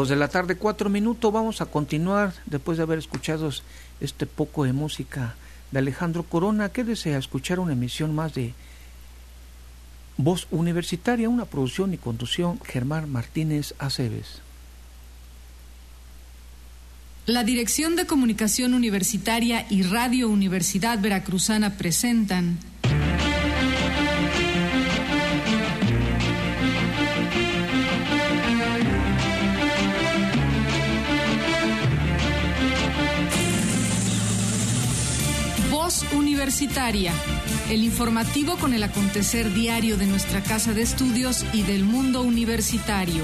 2:04 p.m. Vamos a continuar después de haber escuchado este poco de música de Alejandro Corona. ¿Qué desea escuchar? Una emisión más de Voz Universitaria, una producción y conducción Germán Martínez Aceves. La Dirección de Comunicación Universitaria y Radio Universidad Veracruzana presentan Voz Universitaria, el informativo con el acontecer diario de nuestra casa de estudios y del mundo universitario.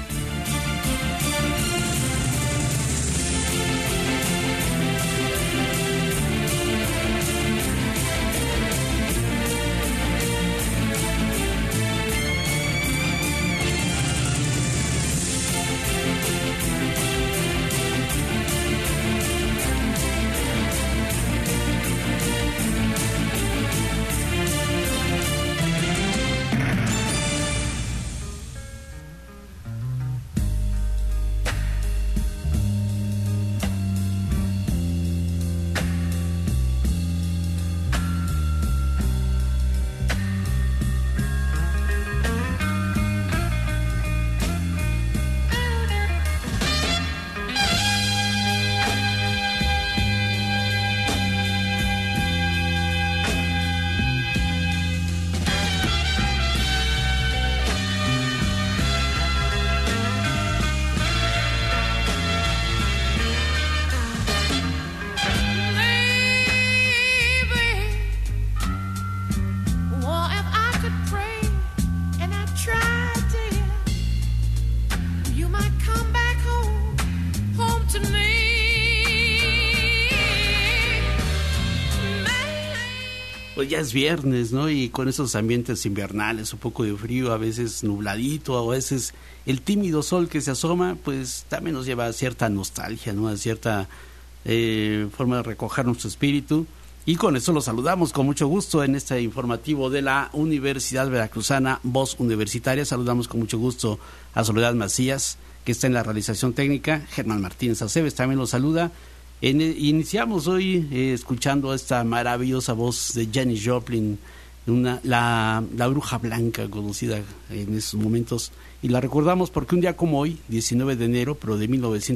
Pues ya es viernes, ¿no? Y con esos ambientes invernales, un poco de frío, a veces nubladito, a veces el tímido sol que se asoma, pues también nos lleva a cierta nostalgia, ¿no? A cierta forma de recoger nuestro espíritu. Y con eso los saludamos con mucho gusto en este informativo de la Universidad Veracruzana, Voz Universitaria. Saludamos con mucho gusto a Soledad Macías, que está en la realización técnica. Germán Martínez Aceves también los saluda. Iniciamos hoy escuchando esta maravillosa voz de Janis Joplin, la bruja blanca conocida en esos momentos, y la recordamos porque un día como hoy, 19 de enero, pero de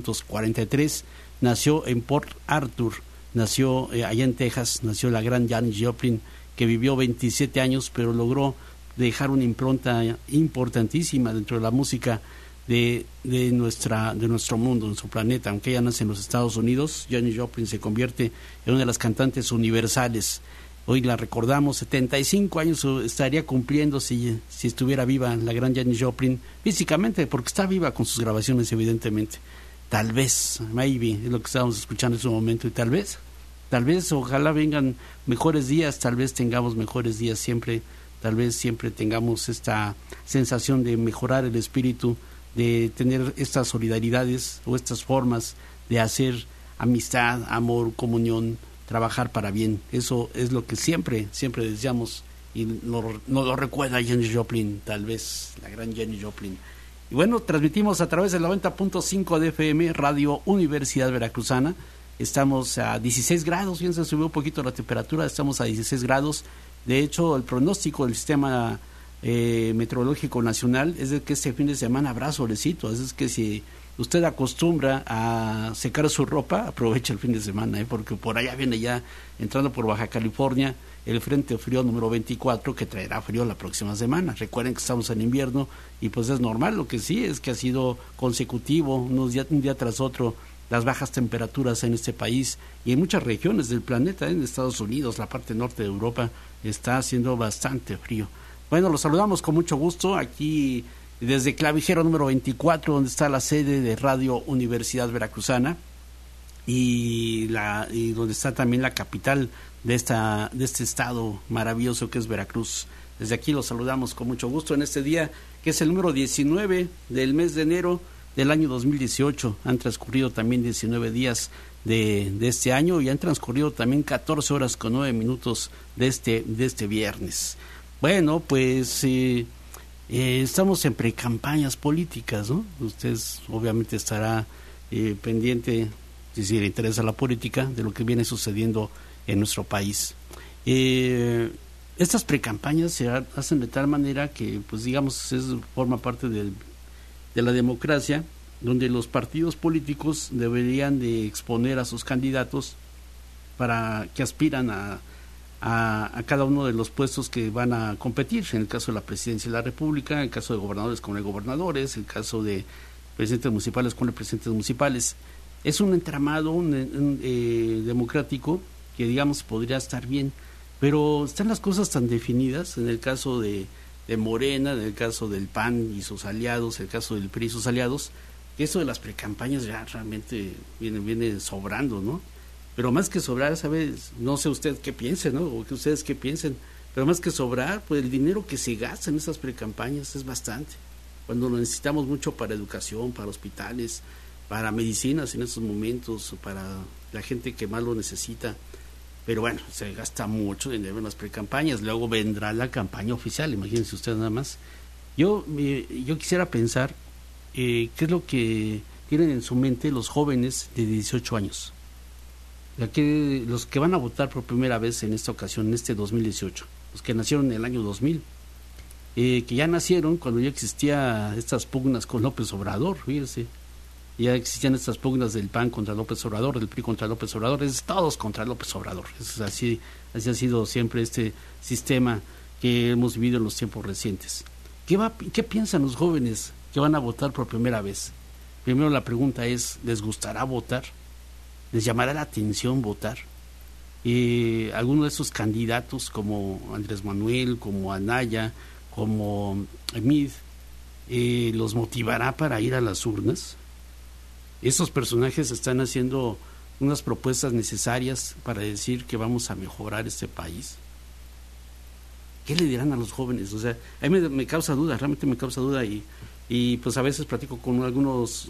1943, nació en Port Arthur, nació allá en Texas, nació la gran Janis Joplin, que vivió 27 años, pero logró dejar una impronta importantísima dentro de la música de nuestro mundo, nuestro planeta. Aunque ella nace en los Estados Unidos, Janis Joplin se convierte en una de las cantantes universales. Hoy la recordamos, 75 años estaría cumpliendo si estuviera viva la gran Janis Joplin, físicamente, porque está viva con sus grabaciones, evidentemente. Tal vez, maybe, es lo que estábamos escuchando en ese momento, y tal vez, ojalá vengan mejores días, tal vez tengamos mejores días siempre, tal vez siempre tengamos esta sensación de mejorar el espíritu, de tener estas solidaridades o estas formas de hacer amistad, amor, comunión, trabajar para bien. Eso es lo que siempre deseamos, y nos lo recuerda Janis Joplin, tal vez la gran Janis Joplin. Y bueno, transmitimos a través del 90.5 de FM, Radio Universidad Veracruzana. Estamos a 16 grados, bien, se subió un poquito la temperatura, estamos a 16 grados. De hecho, el pronóstico del sistema meteorológico nacional es de que este fin de semana habrá solecito. Es que si usted acostumbra a secar su ropa, aprovecha el fin de semana, porque por allá viene ya, entrando por Baja California, el Frente Frío número 24, que traerá frío la próxima semana. Recuerden que estamos en invierno y pues es normal. Lo que sí es que ha sido consecutivo, un día tras otro, las bajas temperaturas en este país y en muchas regiones del planeta. En Estados Unidos, la parte norte de Europa, está haciendo bastante frío. Bueno, los saludamos con mucho gusto aquí desde Clavijero número 24, donde está la sede de Radio Universidad Veracruzana y donde está también la capital de este estado maravilloso que es Veracruz. Desde aquí los saludamos con mucho gusto en este día, que es el número 19 del mes de enero del año 2018. Han transcurrido también 19 días de este año y han transcurrido también 14 horas con 9 minutos de este viernes. Bueno, pues Estamos en precampañas políticas, ¿no? Usted obviamente estará pendiente, si le interesa la política, de lo que viene sucediendo en nuestro país. Estas precampañas se hacen de tal manera que, pues digamos, forma parte de la democracia, donde los partidos políticos deberían de exponer a sus candidatos para que aspiran a cada uno de los puestos que van a competir, en el caso de la presidencia de la República, en el caso de gobernadores con el gobernadores, en el caso de presidentes municipales con los presidentes municipales. Es un entramado democrático que, digamos, podría estar bien, pero están las cosas tan definidas, en el caso de Morena, en el caso del PAN y sus aliados, en el caso del PRI y sus aliados, que eso de las precampañas ya realmente viene sobrando, ¿no? Pero más que sobrar, ¿sabes? No sé usted qué piense, ¿no? O que ustedes qué piensen, pero más que sobrar, pues el dinero que se gasta en esas precampañas es bastante. Cuando lo necesitamos mucho para educación, para hospitales, para medicinas en estos momentos, para la gente que más lo necesita. Pero bueno, se gasta mucho dinero en las precampañas. Luego vendrá la campaña oficial, imagínense ustedes nada más. Yo quisiera pensar qué es lo que tienen en su mente los jóvenes de 18 años. Los que van a votar por primera vez en esta ocasión, en este 2018, los que nacieron en el año 2000, que ya nacieron cuando ya existía estas pugnas con López Obrador, fíjense, ya existían estas pugnas del PAN contra López Obrador, del PRI contra López Obrador, todos contra López Obrador. Así ha sido siempre este sistema que hemos vivido en los tiempos recientes. ¿Qué piensan los jóvenes que van a votar por primera vez? Primero la pregunta es, ¿les gustará votar? ¿Les llamará la atención votar? Algunos de esos candidatos como Andrés Manuel, como Anaya, como Mid, ¿los motivará para ir a las urnas? Estos personajes están haciendo unas propuestas necesarias para decir que vamos a mejorar este país. ¿Qué le dirán a los jóvenes? O sea, a mí me causa duda, realmente me causa duda y pues a veces platico con algunos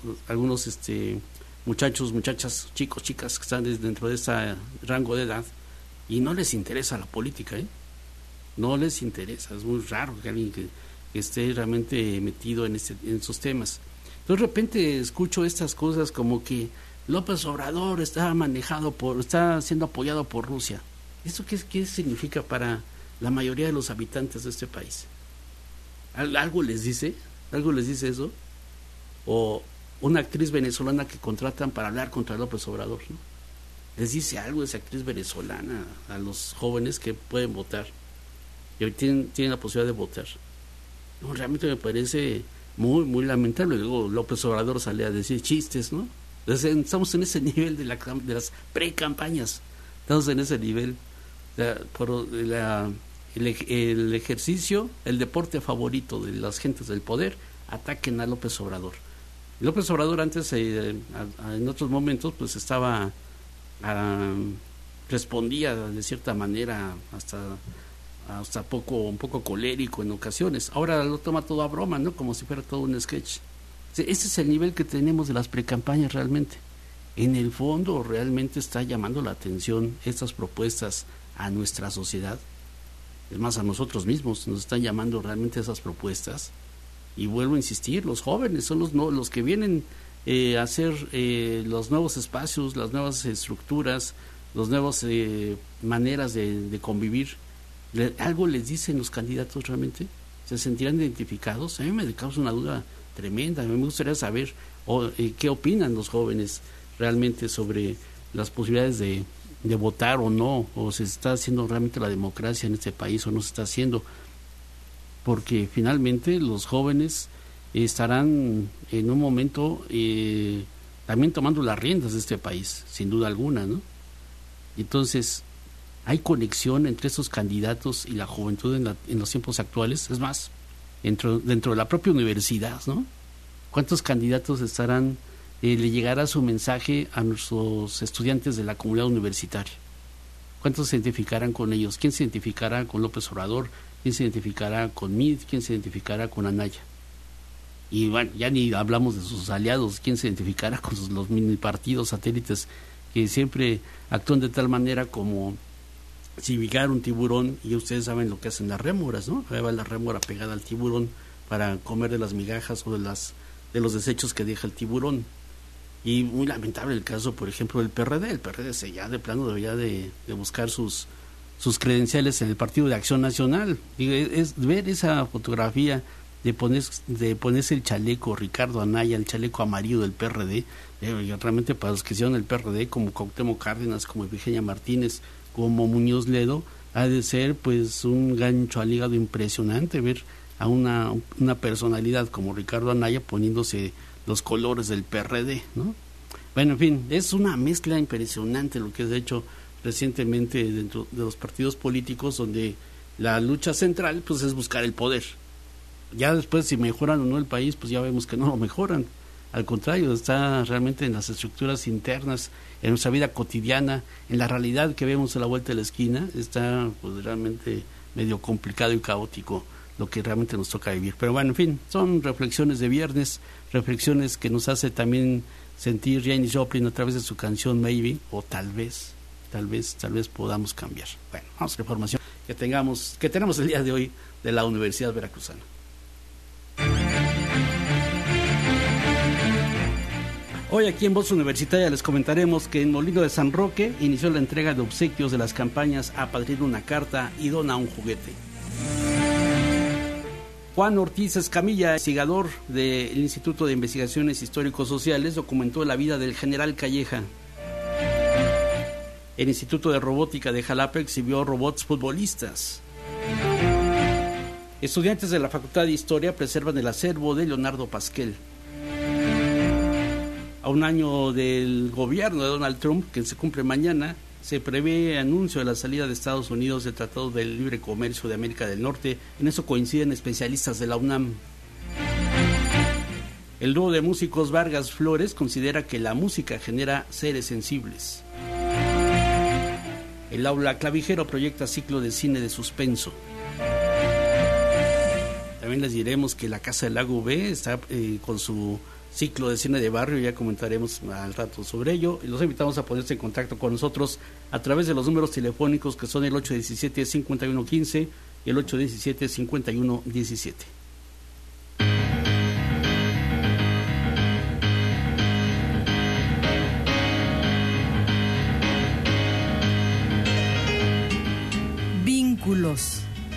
muchachos, muchachas, chicos, chicas que están dentro de ese rango de edad y no les interesa la política, no les interesa. Es muy raro que alguien que esté realmente metido en esos temas. Entonces de repente escucho estas cosas como que López Obrador está siendo apoyado por Rusia. ¿Eso qué significa para la mayoría de los habitantes de este país? ¿Algo les dice? ¿Algo les dice eso? O una actriz venezolana que contratan para hablar contra López Obrador, ¿no? Les dice algo esa actriz venezolana a los jóvenes que pueden votar y hoy tienen la posibilidad de votar. No, realmente me parece muy, muy lamentable. Luego López Obrador sale a decir chistes, ¿no? Entonces, estamos en ese nivel de las pre-campañas, estamos en ese nivel. El ejercicio, el deporte favorito de las gentes del poder, ataquen a López Obrador. López Obrador antes, en otros momentos, pues respondía de cierta manera hasta un poco colérico en ocasiones. Ahora lo toma todo a broma, ¿no? Como si fuera todo un sketch. Ese es el nivel que tenemos de las precampañas realmente. En el fondo, realmente está llamando la atención estas propuestas a nuestra sociedad. Es más, a nosotros mismos nos están llamando realmente esas propuestas. Y vuelvo a insistir, los jóvenes son los que vienen a hacer los nuevos espacios, las nuevas estructuras, las nuevas maneras de convivir. ¿Algo les dicen los candidatos realmente? ¿Se sentirán identificados? A mí me causa una duda tremenda. Me gustaría saber qué opinan los jóvenes realmente sobre las posibilidades de votar o no, o se está haciendo realmente la democracia en este país o no se está haciendo. Porque finalmente los jóvenes estarán en un momento también tomando las riendas de este país, sin duda alguna, ¿no? Entonces, ¿hay conexión entre estos candidatos y la juventud en los tiempos actuales? Es más, dentro de la propia universidad, ¿no? ¿Cuántos candidatos le llegará su mensaje a nuestros estudiantes de la comunidad universitaria? ¿Cuántos se identificarán con ellos? ¿Quién se identificará con López Obrador? ¿Quién se identificará con Mid? ¿Quién se identificará con Anaya? Y bueno, ya ni hablamos de sus aliados. ¿Quién se identificará con los mini partidos satélites que siempre actúan de tal manera como si llegara un tiburón? Y ustedes saben lo que hacen las rémoras, ¿no? Ahí va la rémora pegada al tiburón para comer de las migajas o de los desechos que deja el tiburón. Y muy lamentable el caso, por ejemplo, del PRD. El PRD ya de plano debería de buscar sus credenciales en el Partido de Acción Nacional. Es ver esa fotografía de ponerse el chaleco Ricardo Anaya, el chaleco amarillo del PRD, realmente para los que hicieron el PRD, como Cuauhtémoc Cárdenas, como Virginia Martínez, como Muñoz Ledo, ha de ser pues un gancho al hígado impresionante ver a una personalidad como Ricardo Anaya poniéndose los colores del PRD, ¿no? Bueno, en fin, es una mezcla impresionante lo que se ha hecho recientemente dentro de los partidos políticos, donde la lucha central pues es buscar el poder. Ya después, si mejoran o no el país, pues ya vemos que no lo mejoran. Al contrario, está realmente en las estructuras internas, en nuestra vida cotidiana, en la realidad que vemos a la vuelta de la esquina, está pues realmente medio complicado y caótico lo que realmente nos toca vivir. Pero bueno, en fin, son reflexiones de viernes, reflexiones que nos hace también sentir Janis Joplin a través de su canción Maybe, o tal vez podamos cambiar. Bueno, vamos a la información que tenemos el día de hoy de la Universidad Veracruzana. Hoy aquí en Voz Universitaria les comentaremos que en Molino de San Roque inició la entrega de obsequios de las campañas Apadrina una carta y Dona un juguete. Juan Ortiz Escamilla, investigador del Instituto de Investigaciones Histórico-Sociales, documentó la vida del general Calleja. El Instituto de Robótica de Jalapa exhibió robots futbolistas. Estudiantes de la Facultad de Historia preservan el acervo de Leonardo Pasquel. A un año del gobierno de Donald Trump, que se cumple mañana, se prevé anuncio de la salida de Estados Unidos del Tratado de Libre Comercio de América del Norte. En eso coinciden especialistas de la UNAM. El dúo de músicos Vargas Flores considera que la música genera seres sensibles. El Aula Clavijero proyecta ciclo de cine de suspenso. También les diremos que la Casa del Lago V está con su ciclo de cine de barrio, ya comentaremos al rato sobre ello, y los invitamos a ponerse en contacto con nosotros a través de los números telefónicos que son el 817-5115 y el 817-5117. Vínculos.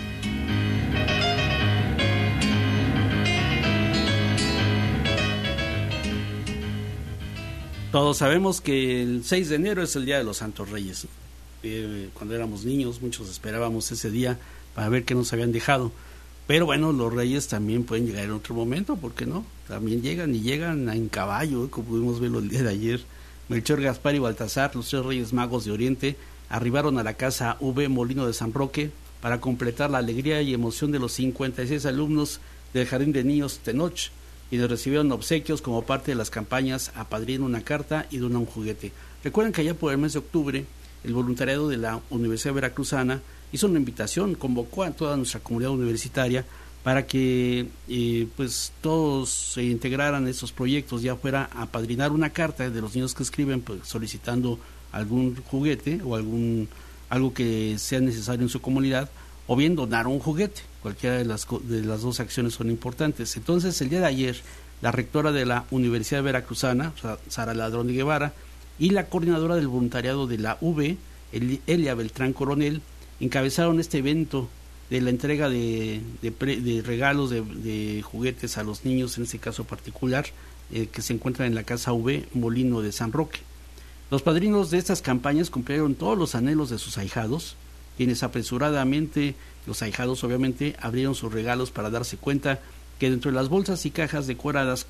Todos sabemos que el 6 de enero es el Día de los Santos Reyes. Cuando éramos niños, muchos esperábamos ese día para ver qué nos habían dejado. Pero bueno, los reyes también pueden llegar en otro momento, ¿por qué no? También llegan en caballo, como pudimos verlo el día de ayer. Melchor, Gaspar y Baltasar, los tres reyes magos de Oriente, arribaron a la Casa V Molino de San Roque para completar la alegría y emoción de los 56 alumnos del Jardín de Niños Tenoch, y les recibieron obsequios como parte de las campañas Apadrina una carta y Dona un juguete. Recuerden que allá por el mes de octubre el voluntariado de la Universidad Veracruzana hizo una invitación, convocó a toda nuestra comunidad universitaria para que pues todos se integraran a estos proyectos, ya fuera a apadrinar una carta de los niños que escriben pues, solicitando algún juguete o algo que sea necesario en su comunidad, o bien donar un juguete. Cualquiera de las dos acciones son importantes. Entonces, el día de ayer, la rectora de la Universidad Veracruzana, Sara Ladrón de Guevara, y la coordinadora del voluntariado de la UV, Elia Beltrán Coronel, encabezaron este evento de la entrega de regalos de juguetes a los niños, en este caso particular, que se encuentran en la Casa V Molino de San Roque. Los padrinos de estas campañas cumplieron todos los anhelos de sus ahijados, quienes apresuradamente, los ahijados obviamente, abrieron sus regalos para darse cuenta que dentro de las bolsas y cajas decoradas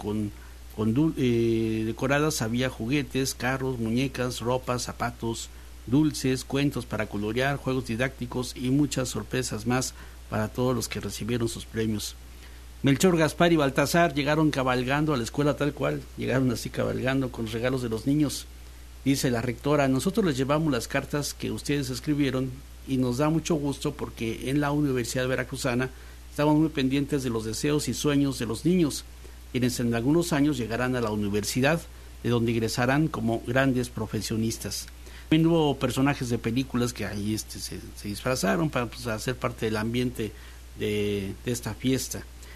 decoradas había juguetes, carros, muñecas, ropas, zapatos, dulces, cuentos para colorear, juegos didácticos y muchas sorpresas más para todos los que recibieron sus premios. Melchor, Gaspar y Baltasar llegaron cabalgando a la escuela tal cual, llegaron así cabalgando con los regalos de los niños. Dice la rectora: nosotros les llevamos las cartas que ustedes escribieron y nos da mucho gusto porque en la Universidad Veracruzana estamos muy pendientes de los deseos y sueños de los niños, quienes en algunos años llegarán a la universidad, de donde ingresarán como grandes profesionistas. También hubo personajes de películas que ahí se disfrazaron para hacer parte del ambiente de esta fiesta.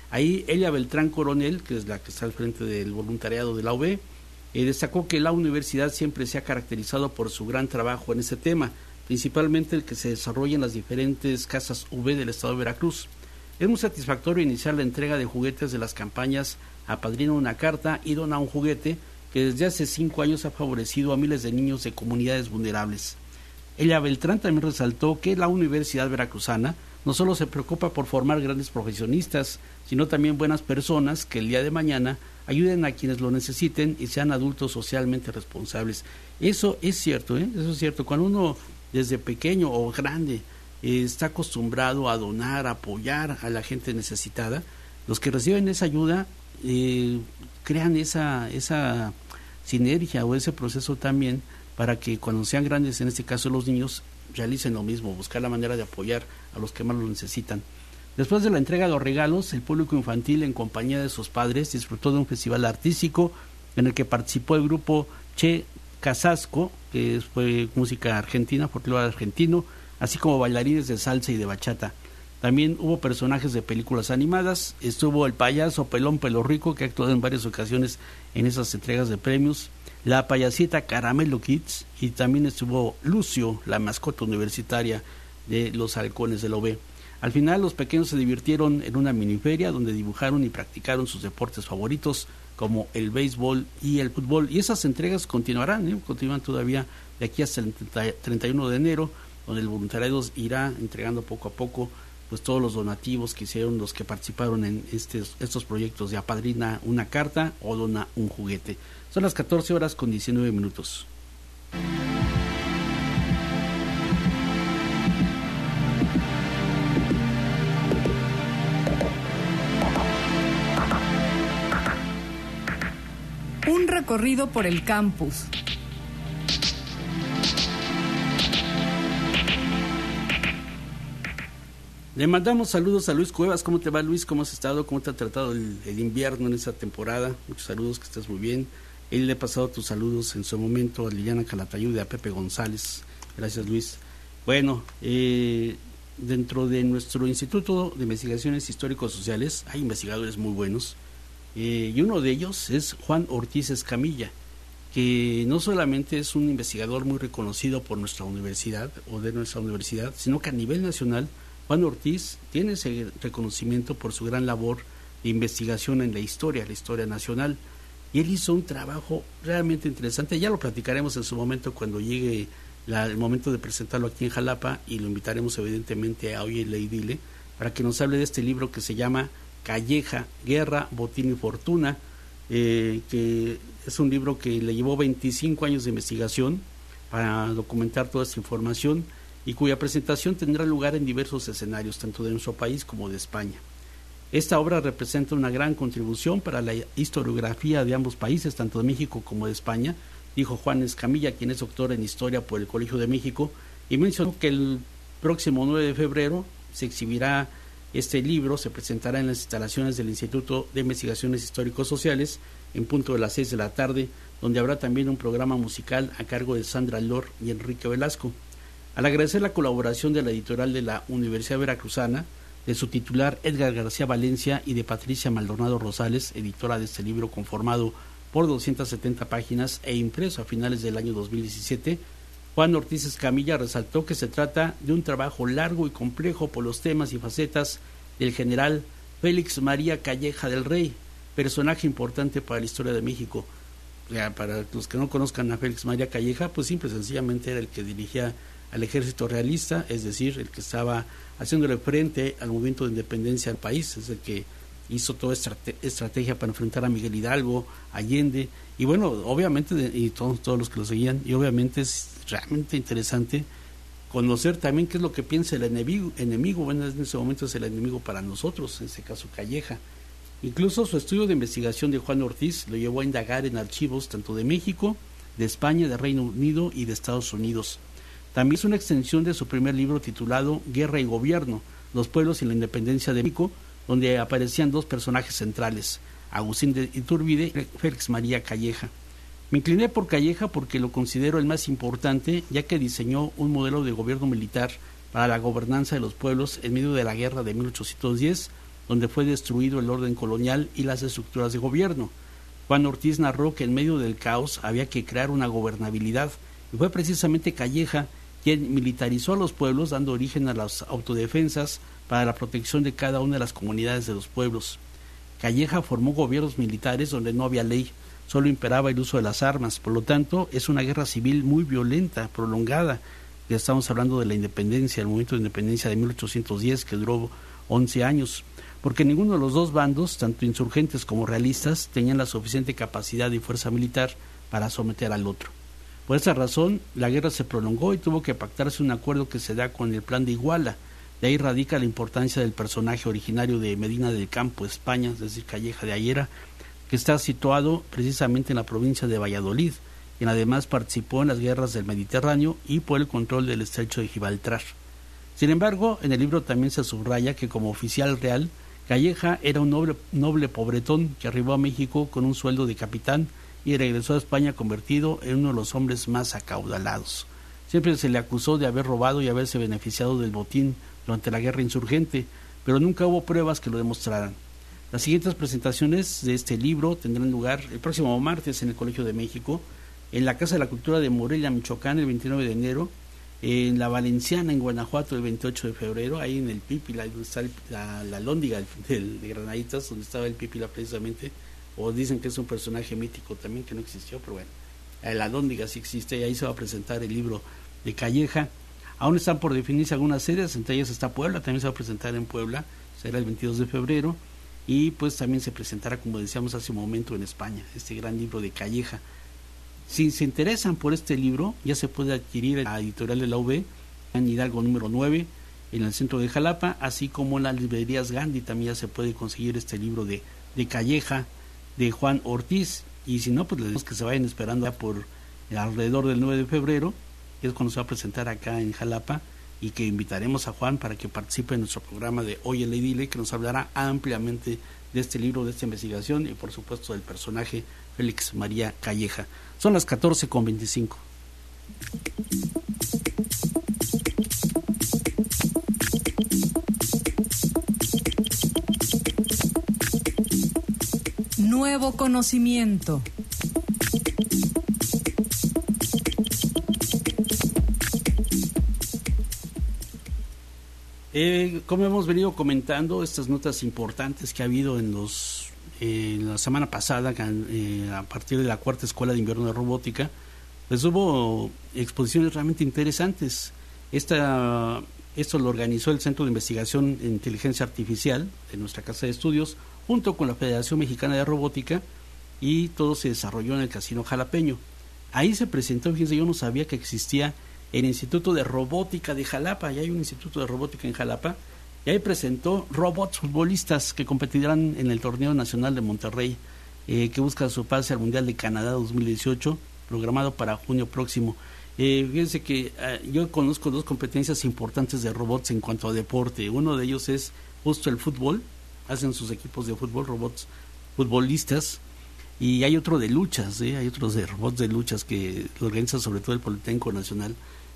Ahí Elia Beltrán Coronel, que es la que está al frente del voluntariado de la UB, destacó que la universidad siempre se ha caracterizado por su gran trabajo en ese tema, principalmente el que se desarrolla en las diferentes casas UB del estado de Veracruz. Es muy satisfactorio iniciar la entrega de juguetes de las campañas Apadrina una carta y Dona un juguete, que desde hace 5 años ha favorecido a miles de niños de comunidades vulnerables. Elia Beltrán también resaltó que la Universidad Veracruzana no solo se preocupa por formar grandes profesionistas, sino también buenas personas que el día de mañana ayuden a quienes lo necesiten y sean adultos socialmente responsables. Eso es cierto, eso es cierto. Cuando uno desde pequeño o grande está acostumbrado a donar, a apoyar a la gente necesitada, los que reciben esa ayuda crean esa sinergia o ese proceso también para que cuando sean grandes, en este caso los niños, realicen lo mismo, buscar la manera de apoyar a los que más lo necesitan. Después de la entrega de los regalos, el público infantil en compañía de sus padres disfrutó de un festival artístico en el que participó el grupo Che Casasco, que fue música argentina, folclore argentino, así como bailarines de salsa y de bachata. También hubo personajes de películas animadas, estuvo el payaso Pelón Pelo Rico, que ha actuado en varias ocasiones en esas entregas de premios, la payasita Caramelo Kids, y también estuvo Lucio, la mascota universitaria de los halcones de la UB. Al final los pequeños se divirtieron en una miniferia donde dibujaron y practicaron sus deportes favoritos como el béisbol y el fútbol, y esas entregas continuarán, continúan todavía de aquí hasta el 31 de enero, donde el voluntariado irá entregando poco a poco pues todos los donativos que hicieron los que participaron en estos proyectos de Apadrina una carta o Dona un juguete. Son las 14:19. Un recorrido por el campus. Le mandamos saludos a Luis Cuevas. ¿Cómo te va, Luis? ¿Cómo has estado? ¿Cómo te ha tratado el invierno en esta temporada? Muchos saludos, que estés muy bien. Él le ha pasado tus saludos en su momento a Liliana Calatayud y a Pepe González. Gracias, Luis. Bueno, dentro de nuestro Instituto de Investigaciones Históricos Sociales hay investigadores muy buenos, y uno de ellos es Juan Ortiz Escamilla, que no solamente es un investigador muy reconocido por nuestra universidad o de nuestra universidad, sino que a nivel nacional Juan Ortiz tiene ese reconocimiento por su gran labor de investigación en la historia nacional, y él hizo un trabajo realmente interesante. Ya lo platicaremos en su momento cuando llegue el momento de presentarlo aquí en Jalapa, y lo invitaremos evidentemente a Oye y Dile para que nos hable de este libro que se llama Calleja, Guerra, Botín y Fortuna, que es un libro que le llevó 25 años de investigación para documentar toda esta información, y cuya presentación tendrá lugar en diversos escenarios, tanto de nuestro país como de España. Esta obra representa una gran contribución para la historiografía de ambos países, tanto de México como de España, dijo Juan Escamilla, quien es doctor en Historia por el Colegio de México, y mencionó que el próximo 9 de febrero se exhibirá este libro, se presentará en las instalaciones del Instituto de Investigaciones Históricos Sociales, en punto de las 6 de la tarde, donde habrá también un programa musical a cargo de Sandra Lor y Enrique Velasco. Al agradecer la colaboración de la editorial de la Universidad Veracruzana, de su titular Edgar García Valencia y de Patricia Maldonado Rosales, editora de este libro conformado por 270 páginas e impreso a finales del año 2017, Juan Ortiz Escamilla resaltó que se trata de un trabajo largo y complejo por los temas y facetas del general Félix María Calleja del Rey, personaje importante para la historia de México. Para los que no conozcan a Félix María Calleja, pues simple y sencillamente era el que dirigía al ejército realista, es decir, el que estaba haciéndole frente al movimiento de independencia del país, es el que hizo toda esta estrategia para enfrentar a Miguel Hidalgo, Allende, y bueno, obviamente, y todos los que lo seguían, y obviamente es realmente interesante conocer también qué es lo que piensa el enemigo, bueno, en ese momento es el enemigo para nosotros, en este caso Calleja. Incluso su estudio de investigación de Juan Ortiz lo llevó a indagar en archivos tanto de México, de España, de Reino Unido y de Estados Unidos. También es una extensión de su primer libro titulado Guerra y Gobierno, los pueblos y la independencia de México, donde aparecían dos personajes centrales, Agustín de Iturbide y Félix María Calleja. Me incliné por Calleja porque lo considero el más importante, ya que diseñó un modelo de gobierno militar para la gobernanza de los pueblos en medio de la guerra de 1810, donde fue destruido el orden colonial y las estructuras de gobierno. Juan Ortiz narró que en medio del caos había que crear una gobernabilidad, y fue precisamente Calleja quien militarizó a los pueblos, dando origen a las autodefensas para la protección de cada una de las comunidades de los pueblos. Calleja formó gobiernos militares donde no había ley, solo imperaba el uso de las armas. Por lo tanto, es una guerra civil muy violenta, prolongada. Ya estamos hablando de la independencia, el movimiento de independencia de 1810, que duró 11 años, porque ninguno de los dos bandos, tanto insurgentes como realistas, tenían la suficiente capacidad y fuerza militar para someter al otro. Por esa razón, la guerra se prolongó y tuvo que pactarse un acuerdo que se da con el Plan de Iguala. De ahí radica la importancia del personaje originario de Medina del Campo, España, es decir, Calleja de Ayera, que está situado precisamente en la provincia de Valladolid, quien además participó en las guerras del Mediterráneo y por el control del estrecho de Gibraltar. Sin embargo, en el libro también se subraya que como oficial real, Calleja era un noble pobretón que arribó a México con un sueldo de capitán y regresó a España convertido en uno de los hombres más acaudalados. Siempre se le acusó de haber robado y haberse beneficiado del botín durante la guerra insurgente, pero nunca hubo pruebas que lo demostraran. Las siguientes presentaciones de este libro tendrán lugar el próximo martes en el Colegio de México, en la Casa de la Cultura de Morelia, Michoacán, el 29 de enero, en la Valenciana, en Guanajuato, el 28 de febrero, ahí en el Pípila, donde está la lóndiga de Granaditas, donde estaba el Pípila precisamente, o dicen que es un personaje mítico también que no existió, pero bueno, la lóndiga sí existe, y ahí se va a presentar el libro de Calleja. Aún están por definirse algunas sedes, entre ellas está Puebla, también se va a presentar en Puebla, será el 22 de febrero, y pues también se presentará, como decíamos hace un momento, en España, este gran libro de Calleja. Si se interesan por este libro, ya se puede adquirir en la editorial de la UB, en Hidalgo número 9, en el centro de Jalapa, así como en las librerías Gandhi también ya se puede conseguir este libro de Calleja, de Juan Ortiz, y si no, pues les digo que se vayan esperando ya por alrededor del 9 de febrero, que es cuando se va a presentar acá en Jalapa, y que invitaremos a Juan para que participe en nuestro programa de Hoy en Ley Dile, que nos hablará ampliamente de este libro, de esta investigación, y por supuesto del personaje Félix María Calleja. Son las 14:25. Nuevo conocimiento. Como hemos venido comentando, estas notas importantes que ha habido en la semana pasada, a partir de la Cuarta Escuela de Invierno de Robótica, pues hubo exposiciones realmente interesantes. Esto lo organizó el Centro de Investigación en Inteligencia Artificial de nuestra Casa de Estudios, junto con la Federación Mexicana de Robótica, y todo se desarrolló en el Casino Jalapeño. Ahí se presentó, fíjense, yo no sabía que existía el Instituto de Robótica de Jalapa, ya hay un Instituto de Robótica en Jalapa, y ahí presentó robots futbolistas que competirán en el Torneo Nacional de Monterrey, que busca su pase al Mundial de Canadá 2018, programado para junio próximo. Fíjense que yo conozco dos competencias importantes de robots en cuanto a deporte. Uno de ellos es justo el fútbol, hacen sus equipos de fútbol, robots futbolistas, y hay otro de luchas, hay otros de robots de luchas que lo organiza sobre todo el Politécnico Nacional.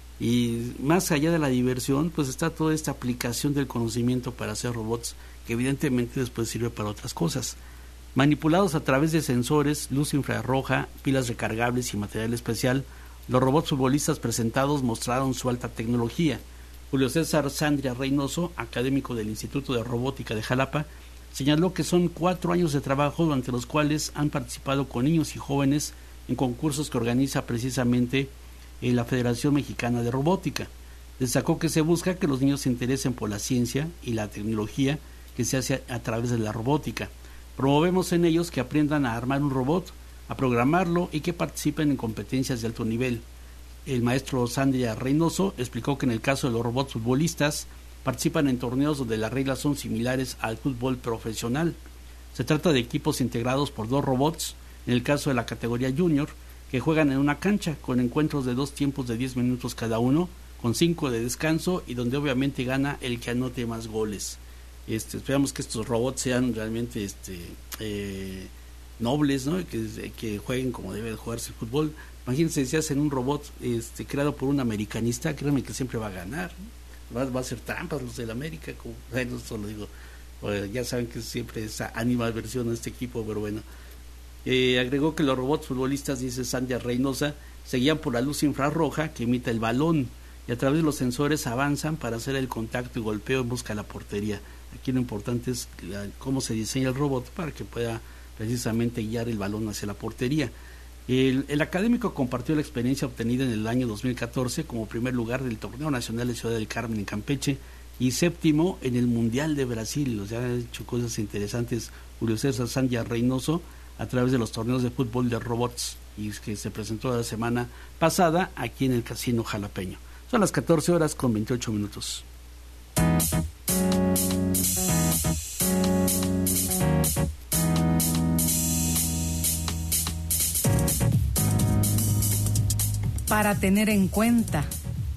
Y más allá de la diversión, pues está toda esta aplicación del conocimiento para hacer robots, que evidentemente después sirve para otras cosas. Manipulados a través de sensores, luz infrarroja, pilas recargables y material especial, los robots futbolistas presentados mostraron su alta tecnología. Julio César Sandria Reynoso, académico del Instituto de Robótica de Jalapa, señaló que son 4 años de trabajo durante los cuales han participado con niños y jóvenes en concursos que organiza precisamente la Federación Mexicana de Robótica. Destacó que se busca que los niños se interesen por la ciencia y la tecnología que se hace a través de la robótica. Promovemos en ellos que aprendan a armar un robot, a programarlo y que participen en competencias de alto nivel. El maestro Sandria Reynoso explicó que en el caso de los robots futbolistas participan en torneos donde las reglas son similares al fútbol profesional. Se trata de equipos integrados por 2 robots, en el caso de la categoría junior, que juegan en una cancha con encuentros de 2 tiempos de 10 minutos cada uno, con 5 de descanso y donde obviamente gana el que anote más goles. Esperamos que estos robots sean realmente nobles, ¿no? Que jueguen como debe de jugarse el fútbol. Imagínense si hacen un robot creado por un americanista, créanme que siempre va a ganar. Va a hacer trampas los del América, como, bueno, eso lo digo Ya saben que siempre esa animadversión a este equipo, pero bueno. Agregó que los robots futbolistas, dice Sandia Reynosa, se guían por la luz infrarroja que emite el balón y a través de los sensores avanzan para hacer el contacto y golpeo en busca de la portería. Aquí lo importante es cómo se diseña el robot para que pueda precisamente guiar el balón hacia la portería. El académico compartió la experiencia obtenida en el año 2014 como primer lugar del Torneo Nacional de Ciudad del Carmen en Campeche y séptimo en el Mundial de Brasil. O sea, ha hecho cosas interesantes Julio César Sandia Reynoso a través de los torneos de fútbol de robots y que se presentó la semana pasada aquí en el Casino Jalapeño. Son las 14:28. Para tener en cuenta.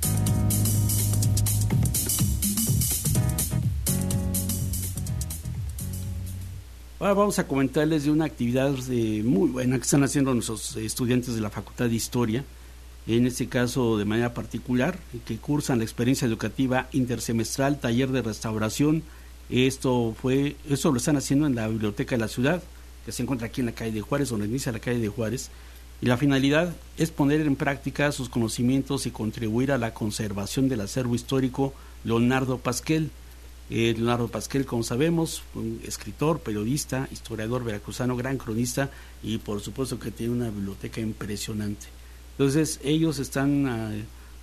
Ahora vamos a comentarles de una actividad muy buena que están haciendo nuestros estudiantes de la Facultad de Historia, en este caso de manera particular, que cursan la experiencia educativa intersemestral Taller de Restauración. Esto lo están haciendo en la Biblioteca de la Ciudad, que se encuentra aquí en la calle de Juárez, donde inicia la calle de Juárez, y la finalidad es poner en práctica sus conocimientos y contribuir a la conservación del acervo histórico Leonardo Pasquel. Leonardo Pasquel, como sabemos, un escritor, periodista, historiador veracruzano, gran cronista y por supuesto que tiene una biblioteca impresionante. Entonces ellos están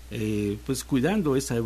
pues cuidando este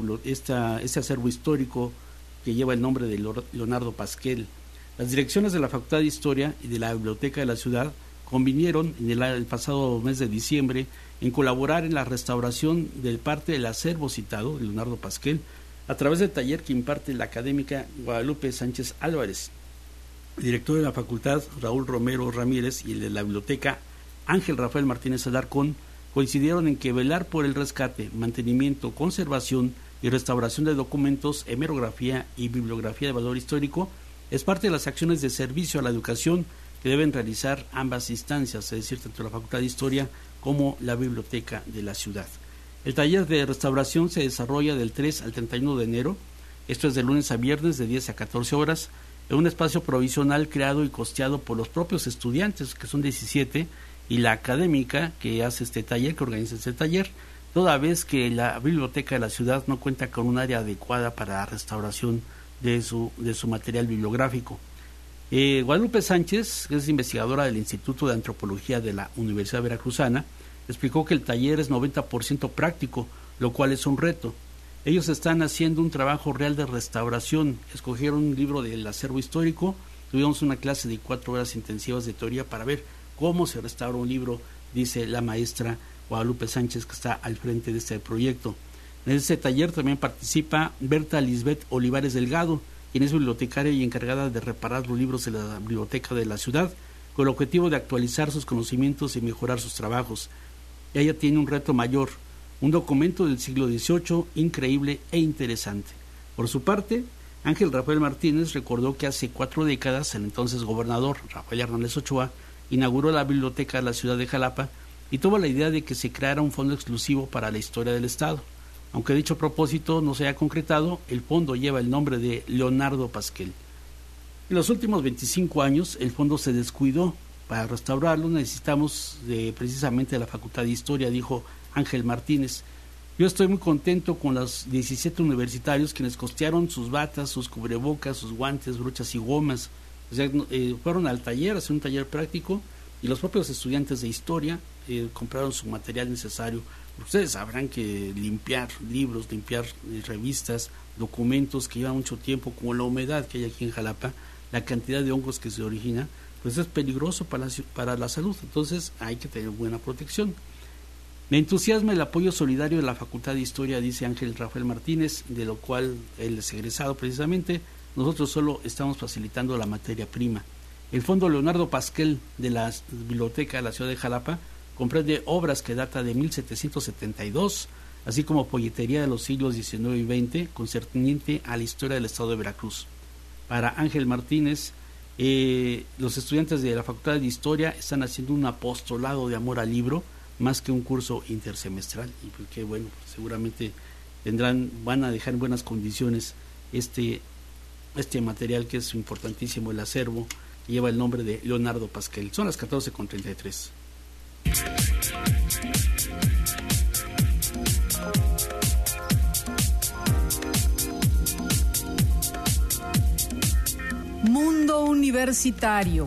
acervo histórico que lleva el nombre de Leonardo Pasquel. Las direcciones de la Facultad de Historia y de la Biblioteca de la Ciudad convinieron en el pasado mes de diciembre en colaborar en la restauración de parte del acervo citado de Leonardo Pasquel a través del taller que imparte la académica Guadalupe Sánchez Álvarez. El director de la facultad, Raúl Romero Ramírez, y el de la biblioteca, Ángel Rafael Martínez Alarcón, coincidieron en que velar por el rescate, mantenimiento, conservación y restauración de documentos, hemerografía y bibliografía de valor histórico es parte de las acciones de servicio a la educación que deben realizar ambas instancias, es decir, tanto la Facultad de Historia como la Biblioteca de la Ciudad. El taller de restauración se desarrolla del 3 al 31 de enero, esto es de lunes a viernes de 10 a 14 horas, en un espacio provisional creado y costeado por los propios estudiantes, que son 17, y la académica que hace este taller, que organiza este taller, toda vez que la Biblioteca de la Ciudad no cuenta con un área adecuada para la restauración de su material bibliográfico. Guadalupe Sánchez, que es investigadora del Instituto de Antropología de la Universidad Veracruzana, explicó que el taller es 90% práctico, lo cual es un reto. Ellos están haciendo un trabajo real de restauración, escogieron un libro del acervo histórico, tuvimos una clase de 4 horas intensivas de teoría para ver cómo se restaura un libro, dice la maestra Guadalupe Sánchez, que está al frente de este proyecto. En este taller también participa Berta Lisbeth Olivares Delgado, quien es bibliotecaria y encargada de reparar los libros de la Biblioteca de la Ciudad, con el objetivo de actualizar sus conocimientos y mejorar sus trabajos. Ella tiene un reto mayor, un documento del siglo XVIII increíble e interesante. Por su parte, Ángel Rafael Martínez recordó que hace 4 décadas el entonces gobernador Rafael Hernández Ochoa inauguró la Biblioteca de la Ciudad de Jalapa y tuvo la idea de que se creara un fondo exclusivo para la historia del Estado. Aunque dicho propósito no se haya concretado, el fondo lleva el nombre de Leonardo Pasquel. En los últimos 25 años el fondo se descuidó. Para restaurarlo necesitamos precisamente de la Facultad de Historia, dijo Ángel Martínez. Yo estoy muy contento con los 17 universitarios quienes costearon sus batas, sus cubrebocas, sus guantes, brochas y gomas. O sea, fueron al taller, a hacer un taller práctico, y los propios estudiantes de Historia compraron su material necesario. Ustedes sabrán que limpiar libros, limpiar revistas, documentos que llevan mucho tiempo, como la humedad que hay aquí en Jalapa, la cantidad de hongos que se origina, pues es peligroso para la salud. Entonces hay que tener buena protección. Me entusiasma el apoyo solidario de la Facultad de Historia, dice Ángel Rafael Martínez, de lo cual él es egresado precisamente. Nosotros solo estamos facilitando la materia prima. El Fondo Leonardo Pasquel de la Biblioteca de la Ciudad de Jalapa comprende obras que datan de 1772, así como folletería de los siglos XIX y XX concerniente a la historia del Estado de Veracruz. Para Ángel Martínez, los estudiantes de la Facultad de Historia están haciendo un apostolado de amor al libro, más que un curso intersemestral, y pues que bueno, seguramente van a dejar en buenas condiciones este este material que es importantísimo, el acervo, que lleva el nombre de Leonardo Pasquel. Son las 14:33. Mundo Universitario.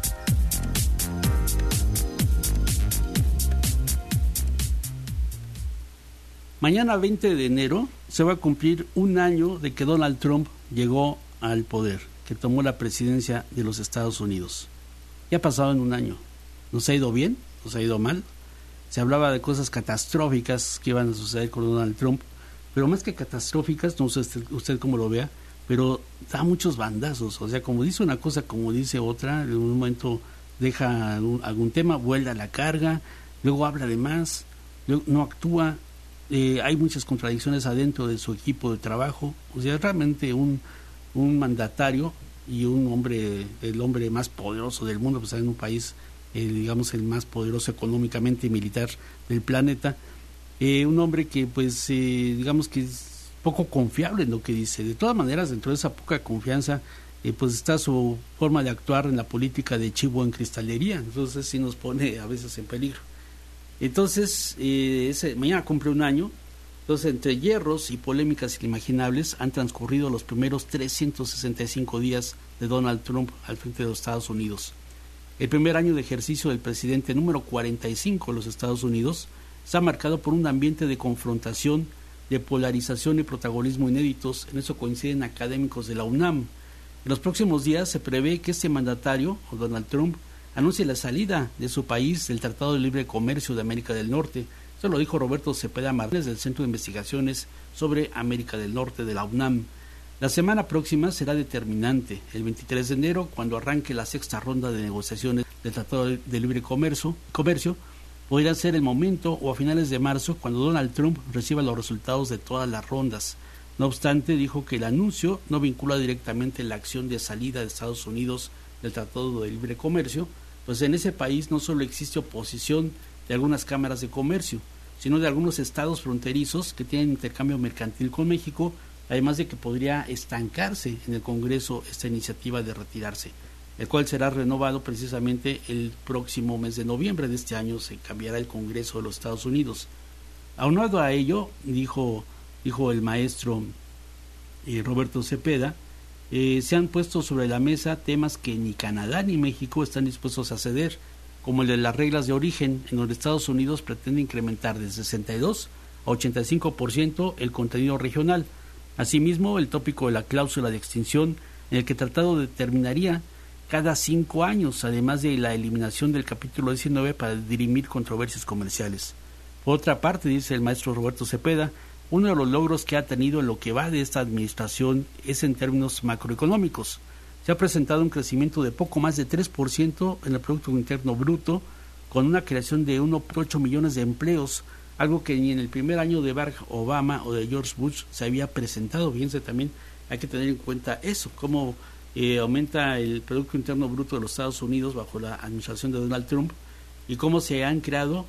Mañana 20 de enero se va a cumplir un año de que Donald Trump llegó al poder, que tomó la presidencia de los Estados Unidos. Ya ha pasado en un año. ¿Nos ha ido bien? ¿Nos ha ido mal? Se hablaba de cosas catastróficas que iban a suceder con Donald Trump, pero más que catastróficas, no sé usted cómo lo vea, pero da muchos bandazos. O sea, como dice una cosa, como dice otra, en un momento deja algún tema, vuelve a la carga, luego habla de más, luego no actúa. Hay muchas contradicciones adentro de su equipo de trabajo. O sea, realmente un mandatario y un hombre, el hombre más poderoso del mundo, pues en un país, digamos, el más poderoso económicamente y militar del planeta, un hombre que, pues, digamos que es poco confiable en lo que dice. De todas maneras, dentro de esa poca confianza, pues está su forma de actuar en la política de chivo en cristalería. Entonces sí nos pone a veces en peligro. Entonces, mañana cumple un año. Entonces, entre hierros y polémicas inimaginables, han transcurrido los primeros 365 días de Donald Trump al frente de los Estados Unidos. El primer año de ejercicio del presidente número 45 de los Estados Unidos está marcado por un ambiente de confrontación, de polarización y protagonismo inéditos. En eso coinciden académicos de la UNAM. En los próximos días se prevé que este mandatario, o Donald Trump, anuncie la salida de su país del Tratado de Libre Comercio de América del Norte. Eso lo dijo Roberto Cepeda Martínez del Centro de Investigaciones sobre América del Norte de la UNAM. La semana próxima será determinante, el 23 de enero, cuando arranque la sexta ronda de negociaciones del Tratado de Libre Comercio, podría ser el momento, o a finales de marzo, cuando Donald Trump reciba los resultados de todas las rondas. No obstante, dijo que el anuncio no vincula directamente la acción de salida de Estados Unidos del Tratado de Libre Comercio, pues en ese país no solo existe oposición de algunas cámaras de comercio, sino de algunos estados fronterizos que tienen intercambio mercantil con México, además de que podría estancarse en el Congreso esta iniciativa de retirarse, el cual será renovado precisamente el próximo mes de noviembre de este año. Se cambiará el Congreso de los Estados Unidos. Aunado a ello, dijo el maestro Roberto Cepeda, se han puesto sobre la mesa temas que ni Canadá ni México están dispuestos a ceder, como el de las reglas de origen, en donde Estados Unidos pretende incrementar de 62 a 85% el contenido regional. Asimismo, el tópico de la cláusula de extinción, en el que el tratado determinaría cada 5 años, además de la eliminación del capítulo 19 para dirimir controversias comerciales. Por otra parte, dice el maestro Roberto Cepeda, uno de los logros que ha tenido en lo que va de esta administración es en términos macroeconómicos. Se ha presentado un crecimiento de poco más de 3% en el Producto Interno Bruto, con una creación de 1.8 millones de empleos, algo que ni en el primer año de Barack Obama o de George Bush se había presentado. Fíjense, también hay que tener en cuenta eso, cómo aumenta el Producto Interno Bruto de los Estados Unidos bajo la administración de Donald Trump y cómo se han creado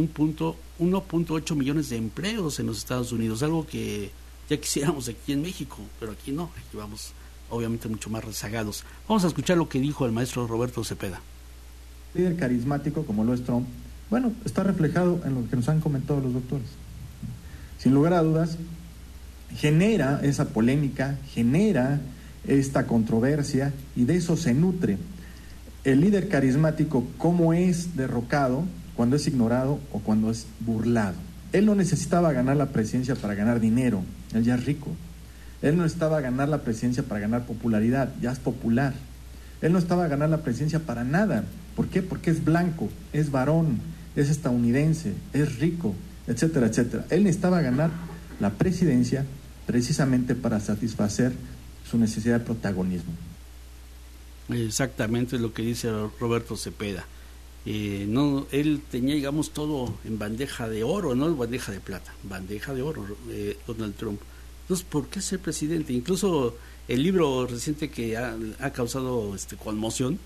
1.8 millones de empleos en los Estados Unidos, algo que ya quisiéramos aquí en México, pero aquí no, aquí vamos obviamente mucho más rezagados. Vamos a escuchar lo que dijo el maestro Roberto Cepeda. Líder carismático como lo es Trump, bueno, está reflejado en lo que nos han comentado los doctores. Sin lugar a dudas, genera esa polémica, genera esta controversia y de eso se nutre. El líder carismático, ¿cómo es derrocado? Cuando es ignorado o cuando es burlado. Él no necesitaba ganar la presidencia para ganar dinero, él ya es rico. Él no necesitaba ganar la presidencia para ganar popularidad, ya es popular. Él no estaba a ganar la presidencia para nada. ¿Por qué? Porque es blanco, es varón, es estadounidense, es rico, etcétera, etcétera. Él necesitaba ganar la presidencia precisamente para satisfacer su necesidad de protagonismo. Exactamente lo que dice Roberto Cepeda. No, él tenía, digamos, todo en bandeja de oro, no en bandeja de plata, bandeja de oro, Donald Trump. Entonces, ¿por qué ser presidente? Incluso el libro reciente que ha causado conmoción,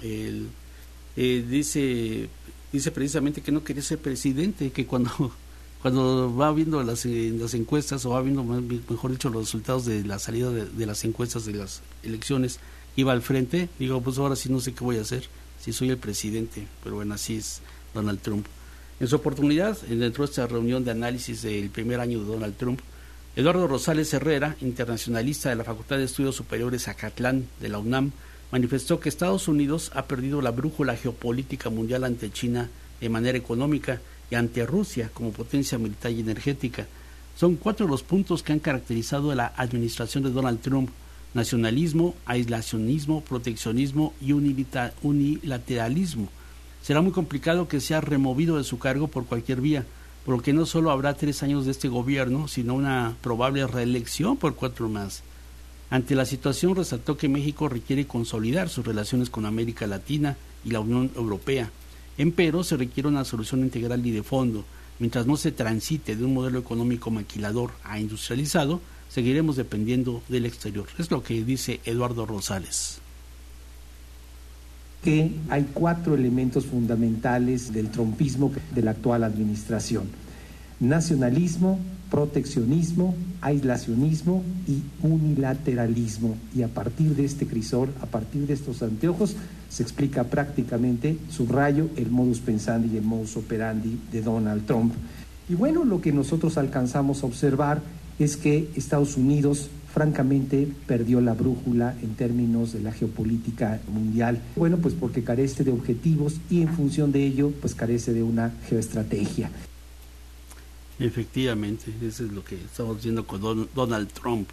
dice precisamente que no quería ser presidente, que cuando cuando va viendo las encuestas, o va viendo, mejor dicho, los resultados de la salida de las encuestas de las elecciones, iba al frente, digo, pues ahora sí no sé qué voy a hacer si soy el presidente, pero bueno, así es Donald Trump. En su oportunidad, dentro de esta reunión de análisis del primer año de Donald Trump, Eduardo Rosales Herrera, internacionalista de la Facultad de Estudios Superiores Acatlán de la UNAM, manifestó que Estados Unidos ha perdido la brújula geopolítica mundial ante China de manera económica y ante Rusia como potencia militar y energética. Son 4 los puntos que han caracterizado a la administración de Donald Trump: nacionalismo, aislacionismo, proteccionismo y unilateralismo. Será muy complicado que sea removido de su cargo por cualquier vía, por lo que no solo habrá 3 años de este gobierno, sino una probable reelección por 4 más. Ante la situación, resaltó que México requiere consolidar sus relaciones con América Latina y la Unión Europea. Empero, se requiere una solución integral y de fondo. Mientras no se transite de un modelo económico maquilador a industrializado, seguiremos dependiendo del exterior. Es lo que dice Eduardo Rosales. Que hay 4 elementos fundamentales del trumpismo de la actual administración: nacionalismo, proteccionismo, aislacionismo y unilateralismo. Y a partir de este crisor, a partir de estos anteojos, se explica prácticamente, subrayo, el modus pensandi y el modus operandi de Donald Trump. Y bueno, lo que nosotros alcanzamos a observar es que Estados Unidos francamente perdió la brújula en términos de la geopolítica mundial. Bueno, pues porque carece de objetivos y en función de ello, pues carece de una geoestrategia. Efectivamente, eso es lo que estamos viendo con Donald Trump.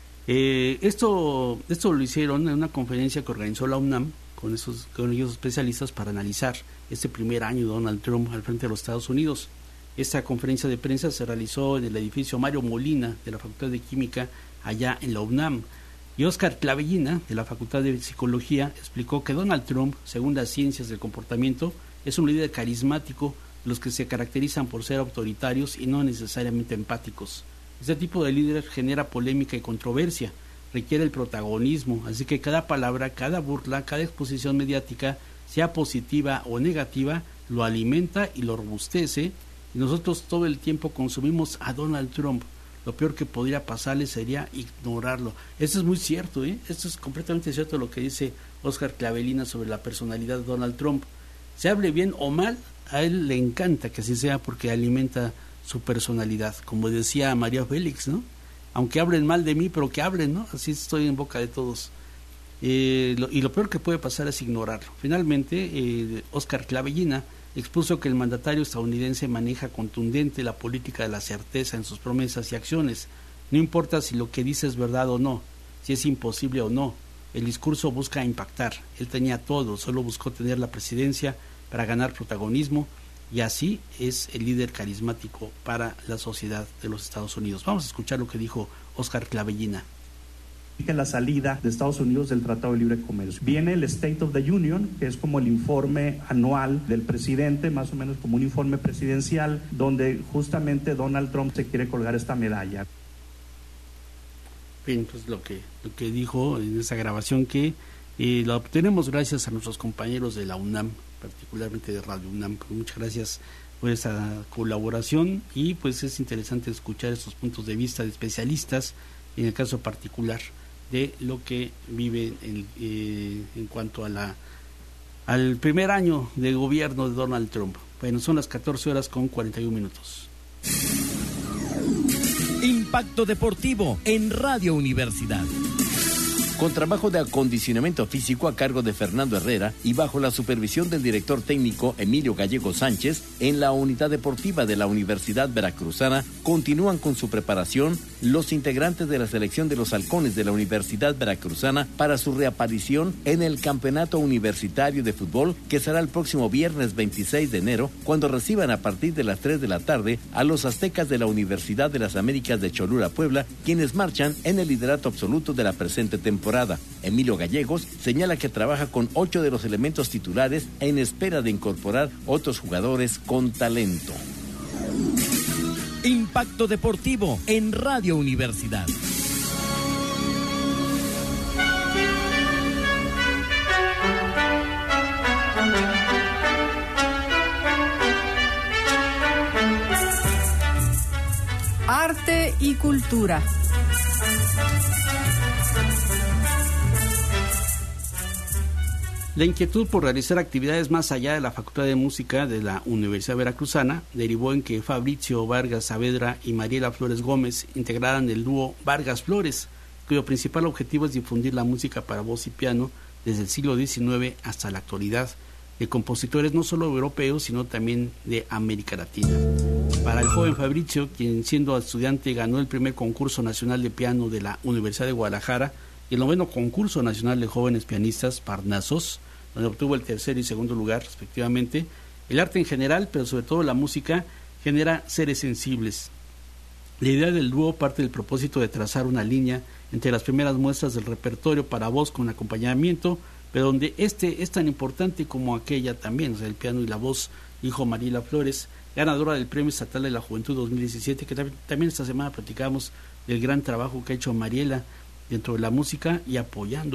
Esto lo hicieron en una conferencia que organizó la UNAM con ellos especialistas para analizar este primer año de Donald Trump al frente de los Estados Unidos. Esta conferencia de prensa se realizó en el edificio Mario Molina de la Facultad de Química allá en la UNAM, y Óscar Clavellina de la Facultad de Psicología explicó que Donald Trump, según las ciencias del comportamiento, es un líder carismático de los que se caracterizan por ser autoritarios y no necesariamente empáticos. Este tipo de líder genera polémica y controversia, requiere el protagonismo, así que cada palabra, cada burla, cada exposición mediática, sea positiva o negativa, lo alimenta y lo robustece, y nosotros todo el tiempo consumimos a Donald Trump. Lo peor que podría pasarle sería ignorarlo. Esto es muy cierto, esto es completamente cierto lo que dice Óscar Clavellina sobre la personalidad de Donald Trump. Se hable bien o mal, a él le encanta que así sea porque alimenta su personalidad. Como decía María Félix, ¿no? Aunque hablen mal de mí, pero que hablen, ¿no? Así estoy en boca de todos. Y lo peor que puede pasar es ignorarlo. Finalmente, Óscar Clavellina expuso que el mandatario estadounidense maneja contundente la política de la certeza en sus promesas y acciones. No importa si lo que dice es verdad o no, si es imposible o no. El discurso busca impactar. Él tenía todo, solo buscó tener la presidencia para ganar protagonismo, y así es el líder carismático para la sociedad de los Estados Unidos. Vamos a escuchar lo que dijo Óscar Clavellina. La salida de Estados Unidos del Tratado de Libre Comercio. Viene el State of the Union, que es como el informe anual del presidente, más o menos como un informe presidencial, donde justamente Donald Trump se quiere colgar esta medalla. Bien, pues lo que dijo en esa grabación, que lo obtenemos gracias a nuestros compañeros de la UNAM, particularmente de Radio UNAM. Pues muchas gracias por esa colaboración, y pues es interesante escuchar estos puntos de vista de especialistas, en el caso particular de lo que vive en cuanto a al primer año de gobierno de Donald Trump. Bueno, son las 14:41. Impacto Deportivo en Radio Universidad. Con trabajo de acondicionamiento físico a cargo de Fernando Herrera y bajo la supervisión del director técnico Emilio Gallego Sánchez, en la unidad deportiva de la Universidad Veracruzana continúan con su preparación los integrantes de la selección de los halcones de la Universidad Veracruzana para su reaparición en el Campeonato Universitario de Fútbol, que será el próximo viernes 26 de enero, cuando reciban a partir de las 3 de la tarde a los aztecas de la Universidad de las Américas de Cholula, Puebla, quienes marchan en el liderato absoluto de la presente temporada. Emilio Gallegos señala que trabaja con 8 de los elementos titulares en espera de incorporar otros jugadores con talento. Impacto Deportivo en Radio Universidad. arte y cultura. La inquietud por realizar actividades más allá de la Facultad de Música de la Universidad Veracruzana derivó en que Fabricio Vargas Saavedra y Mariela Flores Gómez integraran el dúo Vargas Flores, cuyo principal objetivo es difundir la música para voz y piano desde el siglo XIX hasta la actualidad, de compositores no solo europeos, sino también de América Latina. Para el joven Fabricio, quien siendo estudiante ganó el primer concurso nacional de piano de la Universidad de Guadalajara, y el 9º concurso nacional de jóvenes pianistas Parnasos, donde obtuvo el 3er y 2º lugar respectivamente, el arte en general, pero sobre todo la música, genera seres sensibles. La idea del dúo parte del propósito de trazar una línea entre las primeras muestras del repertorio para voz con acompañamiento, pero donde este es tan importante como aquella también, o sea, el piano y la voz, dijo Mariela Flores, ganadora del Premio Estatal de la Juventud 2017, que también esta semana platicamos del gran trabajo que ha hecho Mariela dentro de la música y apoyando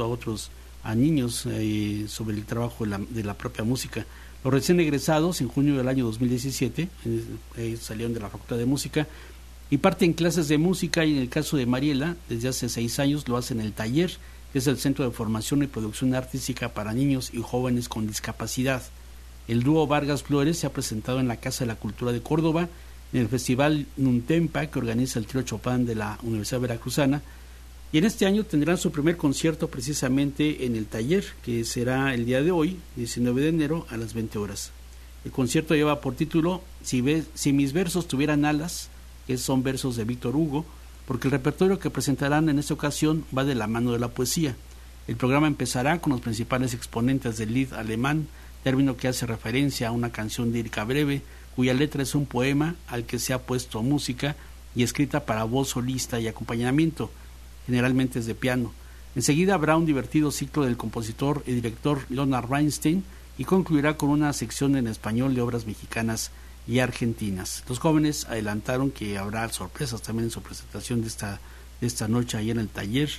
a niños sobre el trabajo de la propia música. Los recién egresados en junio del año 2017 salieron de la Facultad de Música y parten clases de música, y en el caso de Mariela, desde hace 6 años lo hacen en el taller, que es el Centro de Formación y Producción Artística para Niños y Jóvenes con Discapacidad. El dúo Vargas Flores se ha presentado en la Casa de la Cultura de Córdoba, en el Festival Nuntempa que organiza el Trío Chopin de la Universidad Veracruzana, y en este año tendrán su primer concierto precisamente en el taller, que será el día de hoy, 19 de enero, a las 20 horas. El concierto lleva por título Si mis versos tuvieran alas, que son versos de Víctor Hugo, porque el repertorio que presentarán en esta ocasión va de la mano de la poesía. El programa empezará con los principales exponentes del Lied alemán, término que hace referencia a una canción lírica breve, cuya letra es un poema al que se ha puesto música y escrita para voz solista y acompañamiento, generalmente es de piano. Enseguida habrá un divertido ciclo del compositor y director Leonard Bernstein y concluirá con una sección en español de obras mexicanas y argentinas. Los jóvenes adelantaron que habrá sorpresas también en su presentación de esta noche ahí en el taller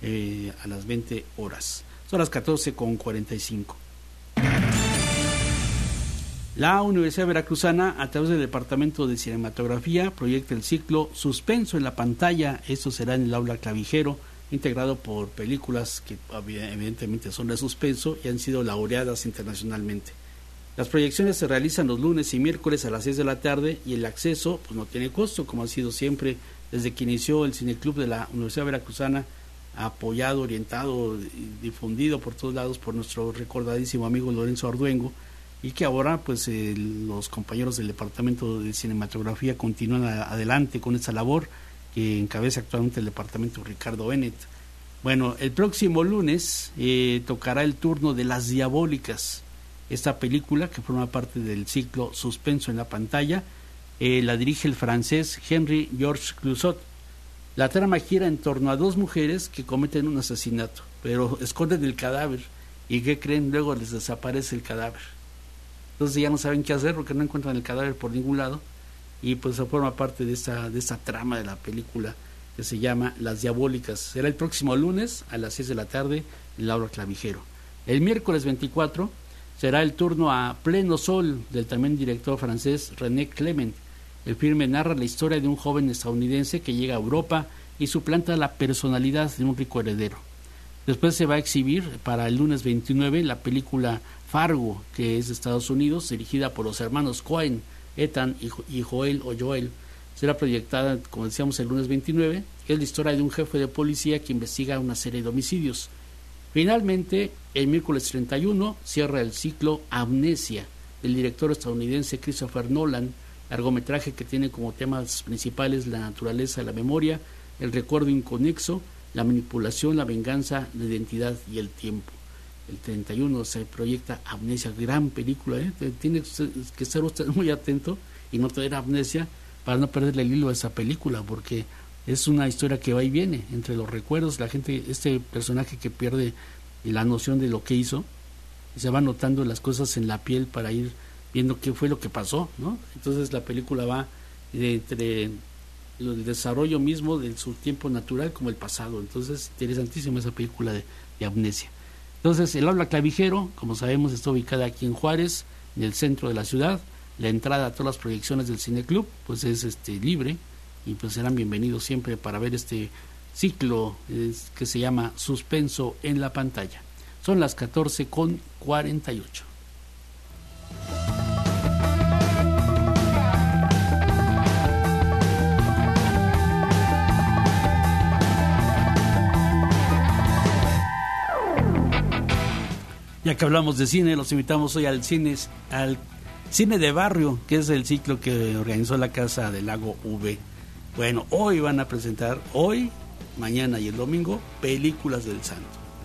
a las 20 horas. Son las 14:45. La Universidad Veracruzana, a través del Departamento de Cinematografía, proyecta el ciclo Suspenso en la pantalla. Esto será en el aula Clavijero, integrado por películas que evidentemente son de suspenso y han sido laureadas internacionalmente. Las proyecciones se realizan los lunes y miércoles a las 6 de la tarde y el acceso pues no tiene costo, como ha sido siempre desde que inició el Cineclub de la Universidad Veracruzana, apoyado, orientado y difundido por todos lados por nuestro recordadísimo amigo Lorenzo Arduengo, y que ahora pues los compañeros del Departamento de Cinematografía continúan adelante con esta labor que encabeza actualmente el Departamento Ricardo Bennett. Bueno, el próximo lunes tocará el turno de Las Diabólicas, esta película que forma parte del ciclo Suspenso en la pantalla. La dirige el francés Henry Georges Clouzot. La trama gira en torno a 2 mujeres que cometen un asesinato, pero esconden el cadáver, y ¿qué creen? Luego les desaparece el cadáver. Entonces ya no saben qué hacer porque no encuentran el cadáver por ningún lado, y pues se forma parte de esta trama de la película que se llama Las Diabólicas. Será el próximo lunes a las 6 de la tarde en el aula Clavijero. El miércoles 24 será el turno a Pleno Sol del también director francés René Clement. El filme narra la historia de un joven estadounidense que llega a Europa y suplanta la personalidad de un rico heredero. Después se va a exhibir para el lunes 29 la película Fargo, que es de Estados Unidos, dirigida por los hermanos Coen, Ethan y Joel o Joel. Será proyectada, como decíamos, el lunes 29, que es la historia de un jefe de policía que investiga una serie de homicidios. Finalmente, el miércoles 31 cierra el ciclo Amnesia, del director estadounidense Christopher Nolan, largometraje que tiene como temas principales la naturaleza de la memoria, el recuerdo inconexo, la manipulación, la venganza, la identidad y el tiempo. El 31 se proyecta Amnesia, gran película, tiene que estar usted muy atento y no tener amnesia para no perderle el hilo a esa película, porque es una historia que va y viene entre los recuerdos, la gente, este personaje que pierde la noción de lo que hizo, y se va notando las cosas en la piel para ir viendo qué fue lo que pasó, ¿no? Entonces la película va entre el desarrollo mismo de su tiempo natural como el pasado. Entonces interesantísima esa película de Amnesia. Entonces el aula Clavijero, como sabemos, está ubicada aquí en Juárez, en el centro de la ciudad. La entrada a todas las proyecciones del Cineclub pues es libre, y pues serán bienvenidos siempre para ver este ciclo que se llama Suspenso en la Pantalla. Son las 14:48. Ya que hablamos de cine, los invitamos hoy al cine de barrio, que es el ciclo que organizó la Casa del Lago V. Bueno, hoy van a presentar, mañana y el domingo, películas del Santo.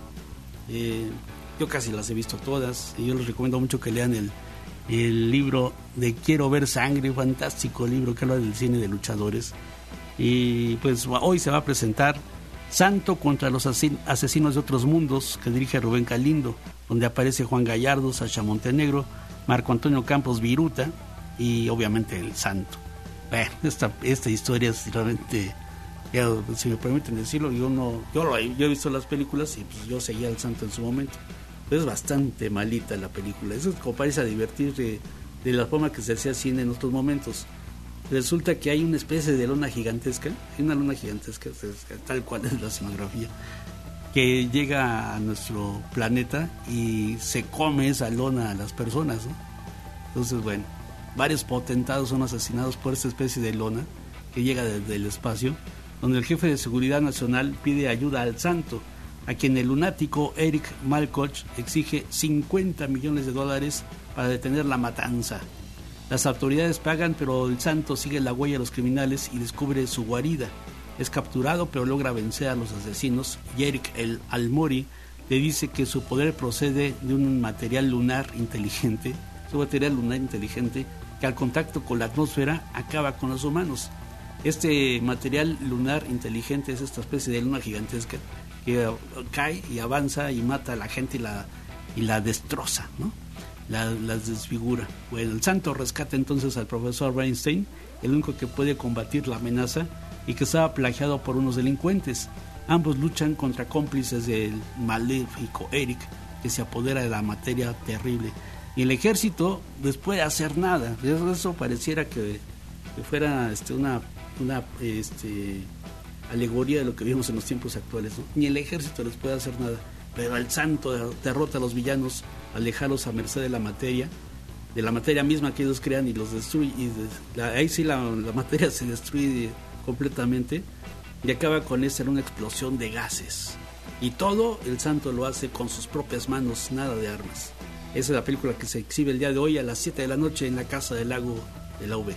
Yo casi las he visto todas, y yo les recomiendo mucho que lean el libro de Quiero ver sangre, fantástico libro que habla del cine de luchadores. Y pues hoy se va a presentar Santo contra los asesinos de otros mundos, que dirige Rubén Galindo, donde aparece Juan Gallardo, Sasha Montenegro, Marco Antonio Campos Viruta y obviamente el Santo. Bueno, esta historia es realmente, si me permiten decirlo, yo he visto las películas y pues yo seguía al Santo en su momento. Es bastante malita la película. Eso es como para irse a divertir de la forma que se hacía cine en otros momentos. Resulta que hay una especie de lona gigantesca, tal cual es la escenografía, que llega a nuestro planeta y se come esa lona a las personas, ¿no? Entonces, bueno, varios potentados son asesinados por esta especie de lona que llega desde el espacio, donde el jefe de seguridad nacional pide ayuda al Santo, a quien el lunático Eric Malkoch exige $50 millones para detener la matanza. Las autoridades pagan, pero el Santo sigue la huella de los criminales y descubre su guarida. Es capturado, pero logra vencer a los asesinos, y Eric el Almori le dice que su poder procede de un material lunar inteligente, que al contacto con la atmósfera acaba con los humanos. Este material lunar inteligente es esta especie de luna gigantesca que cae y avanza y mata a la gente y la destroza, ¿no? Las desfigura. Bueno, el Santo rescata entonces al profesor Weinstein, el único que puede combatir la amenaza y que estaba plagiado por unos delincuentes. Ambos luchan contra cómplices del maléfico Eric, que se apodera de la materia terrible. Y el ejército les puede hacer nada. Eso pareciera que fuera una alegoría de lo que vivimos en los tiempos actuales, ¿no? Ni el ejército les puede hacer nada, pero el Santo derrota a los villanos al dejarlos a merced de la materia misma que ellos crean, y los destruye, y ahí sí la materia se destruye completamente y acaba con una explosión de gases, y todo el Santo lo hace con sus propias manos, nada de armas. Esa es la película que se exhibe el día de hoy a las 7 de la noche en la Casa del Lago de la UV.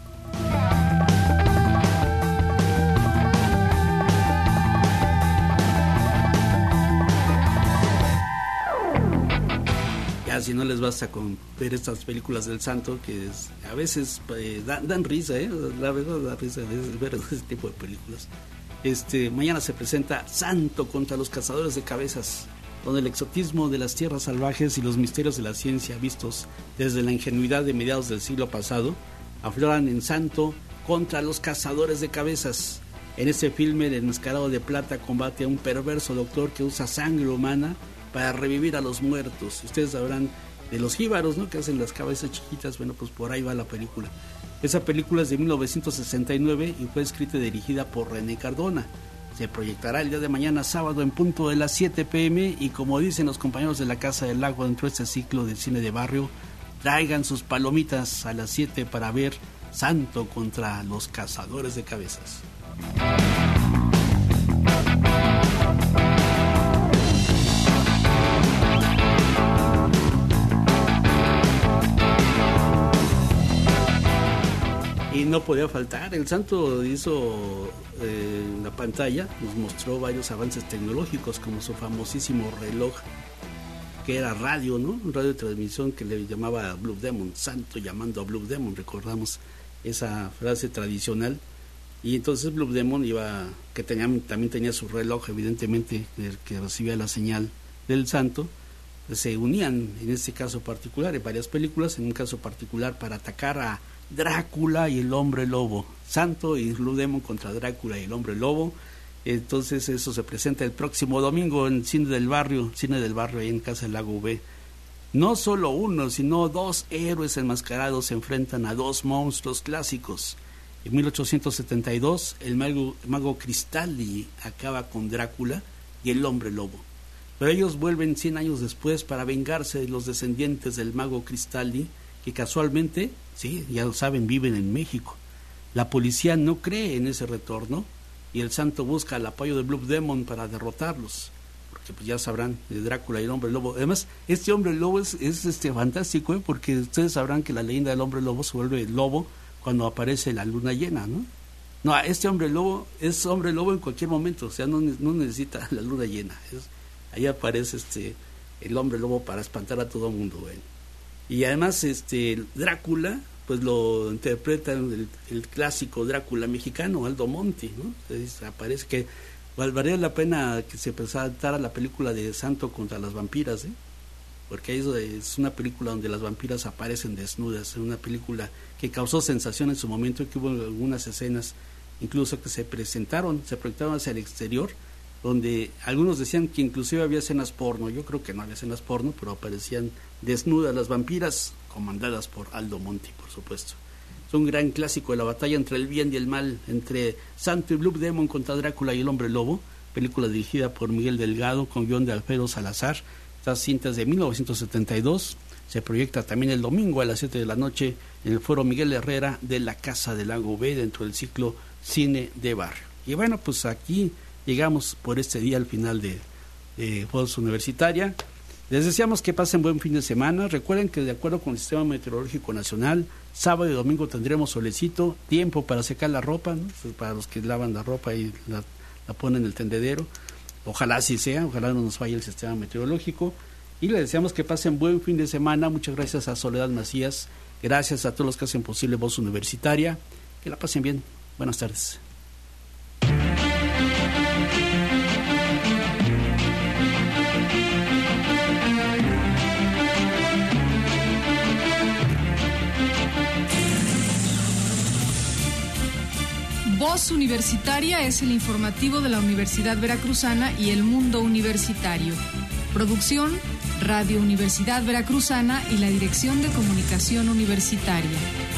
Si no les basta con ver estas películas del Santo, que a veces dan risa, la verdad da risa ver ese tipo de películas. Mañana se presenta Santo contra los cazadores de cabezas, donde el exotismo de las tierras salvajes y los misterios de la ciencia vistos desde la ingenuidad de mediados del siglo pasado afloran en Santo contra los cazadores de cabezas. En este filme, el enmascarado de plata combate a un perverso doctor que usa sangre humana para revivir a los muertos. Ustedes sabrán de los jíbaros, ¿no?, que hacen las cabezas chiquitas. Bueno, pues por ahí va la película. Esa película es de 1969 y fue escrita y dirigida por René Cardona. Se proyectará el día de mañana, sábado, en punto de las 7 p.m. y como dicen los compañeros de la Casa del Lago dentro de este ciclo del cine de barrio, traigan sus palomitas a las 7 para ver Santo contra los cazadores de cabezas. Y no podía faltar, el Santo hizo en la pantalla, nos mostró varios avances tecnológicos, como su famosísimo reloj, que era radio, ¿no? Un radio de transmisión que le llamaba Blue Demon, Santo llamando a Blue Demon, recordamos esa frase tradicional. Y entonces Blue Demon también tenía su reloj, evidentemente, que recibía la señal del Santo. Se unían en este caso particular, en varias películas, en un caso particular para atacar a Drácula y el Hombre Lobo. Santo y Blue Demon contra Drácula y el Hombre Lobo. Entonces eso se presenta el próximo domingo en Cine del Barrio ahí en Casa del Lago V. No solo uno, sino dos héroes enmascarados se enfrentan a dos monstruos clásicos. En 1872, el mago Cristalli acaba con Drácula y el hombre lobo. Pero ellos vuelven 100 años después para vengarse de los descendientes del mago Cristalli, que casualmente, sí, ya lo saben, viven en México. La policía no cree en ese retorno y el santo busca el apoyo de Blue Demon para derrotarlos, porque pues ya sabrán, de Drácula y el hombre lobo. Además, este hombre lobo es fantástico, porque ustedes sabrán que la leyenda del hombre lobo se vuelve lobo cuando aparece la luna llena, ¿no? No, este hombre lobo es hombre lobo en cualquier momento, o sea, no necesita la luna llena. Ahí aparece el hombre lobo para espantar a todo mundo, güey. Y además Drácula pues lo interpreta el clásico Drácula mexicano, Aldo Monti, ¿no? Entonces, aparece que valdría la pena que se presentara la película de Santo contra las vampiras, porque es una película donde las vampiras aparecen desnudas, una película que causó sensación en su momento, que hubo algunas escenas incluso que se proyectaron hacia el exterior, donde algunos decían que inclusive había escenas porno. Yo creo que no había escenas porno, pero aparecían desnudas las vampiras, comandadas por Aldo Monti, por supuesto. Es un gran clásico de la batalla entre el bien y el mal, entre Santo y Blue Demon contra Drácula y el hombre lobo, película dirigida por Miguel Delgado con guión de Alfredo Salazar. Estas cintas de 1972, se proyecta también el domingo a las 7 de la noche en el Foro Miguel Herrera de la Casa del Lago B, dentro del ciclo Cine de Barrio. Y bueno, pues aquí llegamos por este día al final de Voz Universitaria. Les deseamos que pasen buen fin de semana. Recuerden que de acuerdo con el Sistema Meteorológico Nacional, sábado y domingo tendremos solecito, tiempo para secar la ropa, ¿no? Para los que lavan la ropa y la ponen en el tendedero. Ojalá así sea, ojalá no nos falle el sistema meteorológico. Y les deseamos que pasen buen fin de semana. Muchas gracias a Soledad Macías. Gracias a todos los que hacen posible Voz Universitaria. Que la pasen bien. Buenas tardes. Voz Universitaria es el informativo de la Universidad Veracruzana y el mundo universitario. Producción, Radio Universidad Veracruzana y la Dirección de Comunicación Universitaria.